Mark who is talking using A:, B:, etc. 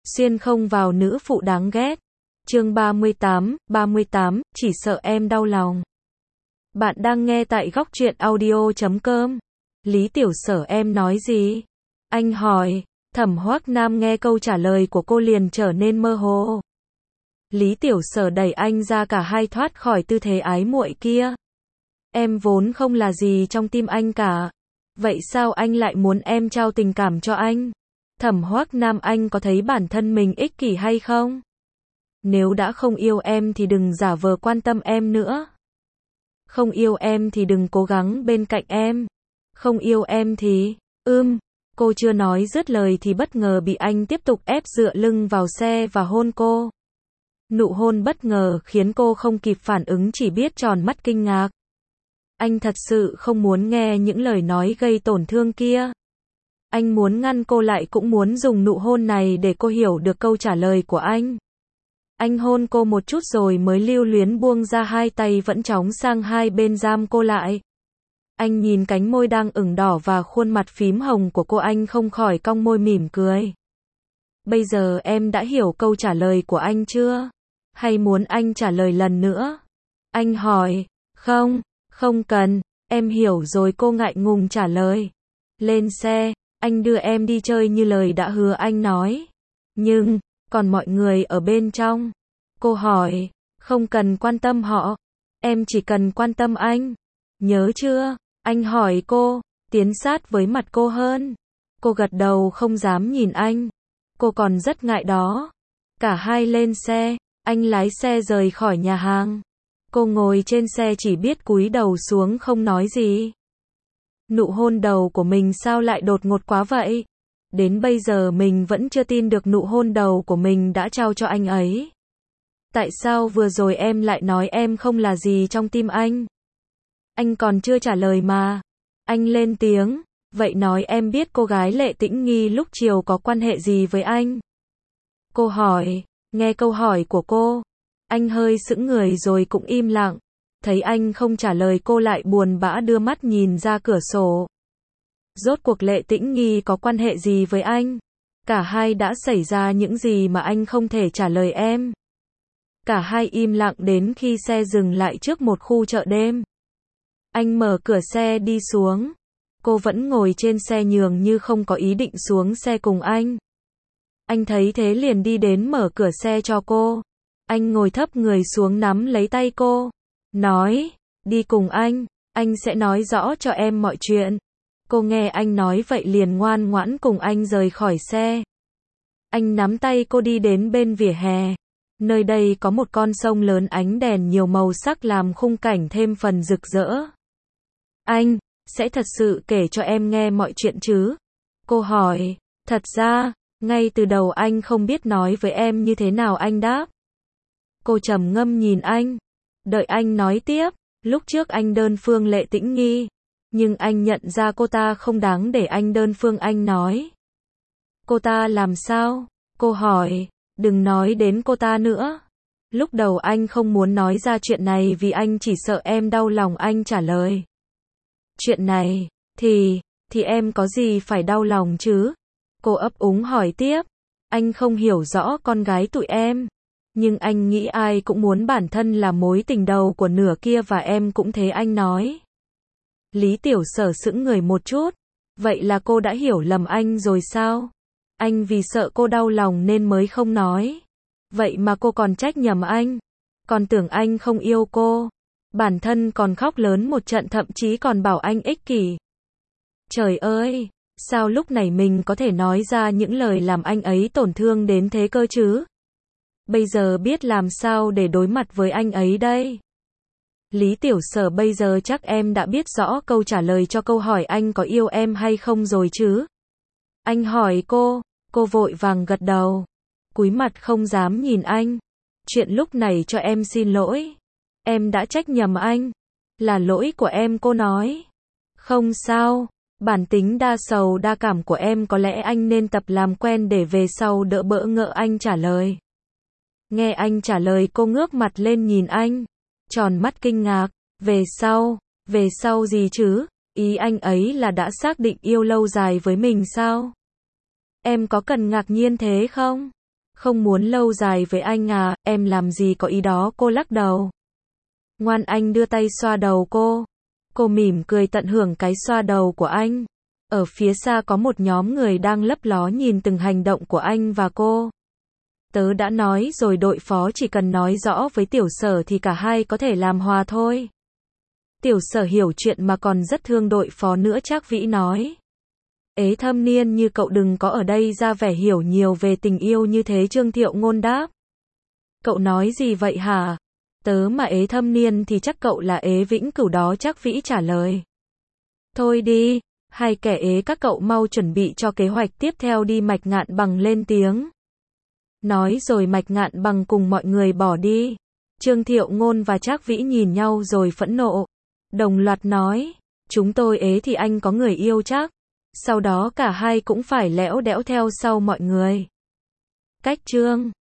A: Xuyên không vào nữ phụ đáng ghét. Chương 38, chỉ sợ em đau lòng. Bạn đang nghe tại góc truyện audio.com. Lý Tiểu Sở em nói gì? Anh hỏi. Thẩm Hoắc Nam nghe câu trả lời của cô liền trở nên mơ hồ. Lý Tiểu Sở đẩy anh ra, cả hai thoát khỏi tư thế ái muội kia. Em vốn không là gì trong tim anh cả. Vậy sao anh lại muốn em trao tình cảm cho anh? Thẩm Hoắc Nam, anh có thấy bản thân mình ích kỷ hay không? Nếu đã không yêu em thì đừng giả vờ quan tâm em nữa. Không yêu em thì đừng cố gắng bên cạnh em. Không yêu em thì, cô chưa nói dứt lời thì bất ngờ bị anh tiếp tục ép dựa lưng vào xe và hôn cô. Nụ hôn bất ngờ khiến cô không kịp phản ứng, chỉ biết tròn mắt kinh ngạc. Anh thật sự không muốn nghe những lời nói gây tổn thương kia. Anh muốn ngăn cô lại, cũng muốn dùng nụ hôn này để cô hiểu được câu trả lời của anh. Anh hôn cô một chút rồi mới lưu luyến buông ra, hai tay vẫn chóng sang hai bên giam cô lại. Anh nhìn cánh môi đang ửng đỏ và khuôn mặt phím hồng của cô, anh không khỏi cong môi mỉm cười. Bây giờ em đã hiểu câu trả lời của anh chưa? Hay muốn anh trả lời lần nữa? Anh hỏi. Không cần, em hiểu rồi, cô ngại ngùng trả lời. Lên xe, anh đưa em đi chơi như lời đã hứa, anh nói. Nhưng, còn mọi người ở bên trong? Cô hỏi. Không cần quan tâm họ, em chỉ cần quan tâm anh. Nhớ chưa? Anh hỏi cô, tiến sát với mặt cô hơn. Cô gật đầu, không dám nhìn anh. Cô còn rất ngại đó. Cả hai lên xe, anh lái xe rời khỏi nhà hàng. Cô ngồi trên xe chỉ biết cúi đầu xuống không nói gì. Nụ hôn đầu của mình sao lại đột ngột quá vậy? Đến bây giờ mình vẫn chưa tin được nụ hôn đầu của mình đã trao cho anh ấy. Tại sao vừa rồi em lại nói em không là gì trong tim anh? Anh còn chưa trả lời mà. Anh lên tiếng. Vậy nói em biết cô gái Lệ Tĩnh Nghi lúc chiều có quan hệ gì với anh? Cô hỏi. Nghe câu hỏi của cô, anh hơi sững người rồi cũng im lặng. Thấy anh không trả lời, cô lại buồn bã đưa mắt nhìn ra cửa sổ. Rốt cuộc Lệ Tĩnh Nghi có quan hệ gì với anh? Cả hai đã xảy ra những gì mà anh không thể trả lời em? Cả hai im lặng đến khi xe dừng lại trước một khu chợ đêm. Anh mở cửa xe đi xuống. Cô vẫn ngồi trên xe nhường như không có ý định xuống xe cùng anh. Anh thấy thế liền đi đến mở cửa xe cho cô. Anh ngồi thấp người xuống nắm lấy tay cô. Nói, đi cùng anh sẽ nói rõ cho em mọi chuyện. Cô nghe anh nói vậy liền ngoan ngoãn cùng anh rời khỏi xe. Anh nắm tay cô đi đến bên vỉa hè. Nơi đây có một con sông lớn, ánh đèn nhiều màu sắc làm khung cảnh thêm phần rực rỡ. Anh sẽ thật sự kể cho em nghe mọi chuyện chứ? Cô hỏi. Thật ra, ngay từ đầu anh không biết nói với em như thế nào, anh đáp. Cô trầm ngâm nhìn anh. Đợi anh nói tiếp. Lúc trước anh đơn phương Lệ Tĩnh Nghi. Nhưng anh nhận ra cô ta không đáng để anh đơn phương, anh nói. Cô ta làm sao? Cô hỏi. Đừng nói đến cô ta nữa. Lúc đầu anh không muốn nói ra chuyện này vì anh chỉ sợ em đau lòng, anh trả lời. Chuyện này, thì em có gì phải đau lòng chứ? Cô ấp úng hỏi tiếp. Anh không hiểu rõ con gái tụi em. Nhưng anh nghĩ ai cũng muốn bản thân là mối tình đầu của nửa kia, và em cũng thế, anh nói. Lý Tiểu Sở sững người một chút. Vậy là cô đã hiểu lầm anh rồi sao? Anh vì sợ cô đau lòng nên mới không nói. Vậy mà cô còn trách nhầm anh. Còn tưởng anh không yêu cô. Bản thân còn khóc lớn một trận, thậm chí còn bảo anh ích kỷ. Trời ơi, sao lúc này mình có thể nói ra những lời làm anh ấy tổn thương đến thế cơ chứ? Bây giờ biết làm sao để đối mặt với anh ấy đây? Lý Tiểu Sở, bây giờ chắc em đã biết rõ câu trả lời cho câu hỏi anh có yêu em hay không rồi chứ? Anh hỏi cô vội vàng gật đầu. Cúi mặt không dám nhìn anh. Chuyện lúc này cho em xin lỗi. Em đã trách nhầm anh. Là lỗi của em, cô nói. Không sao. Bản tính đa sầu đa cảm của em có lẽ anh nên tập làm quen để về sau đỡ bỡ ngỡ, anh trả lời. Nghe anh trả lời, cô ngước mặt lên nhìn anh. Tròn mắt kinh ngạc. Về sau gì chứ? Ý anh ấy là đã xác định yêu lâu dài với mình sao? Em có cần ngạc nhiên thế không? Không muốn lâu dài với anh à, em làm gì có ý đó, cô lắc đầu. Ngoan, anh đưa tay xoa đầu cô. Cô mỉm cười tận hưởng cái xoa đầu của anh. Ở phía xa có một nhóm người đang lấp ló nhìn từng hành động của anh và cô. Tớ đã nói rồi, đội phó chỉ cần nói rõ với Tiểu Sở thì cả hai có thể làm hòa thôi. Tiểu Sở hiểu chuyện mà còn rất thương đội phó nữa, Trác Vĩ nói. Ế Thâm Niên như cậu đừng có ở đây ra vẻ hiểu nhiều về tình yêu như thế, Trương Thiệu Ngôn đáp. Cậu nói gì vậy hả? Tớ mà ế thâm niên thì chắc cậu là ế vĩnh cửu đó, Trác Vĩ trả lời. Thôi đi, hai kẻ ế các cậu mau chuẩn bị cho kế hoạch tiếp theo đi, Mạch Ngạn Bằng lên tiếng. Nói rồi Mạch Ngạn Bằng cùng mọi người bỏ đi. Trương Thiệu Ngôn và Trác Vĩ nhìn nhau rồi phẫn nộ. Đồng loạt nói, chúng tôi ế thì anh có người yêu chắc. Sau đó cả hai cũng phải lẽo đẽo theo sau mọi người. Cách chương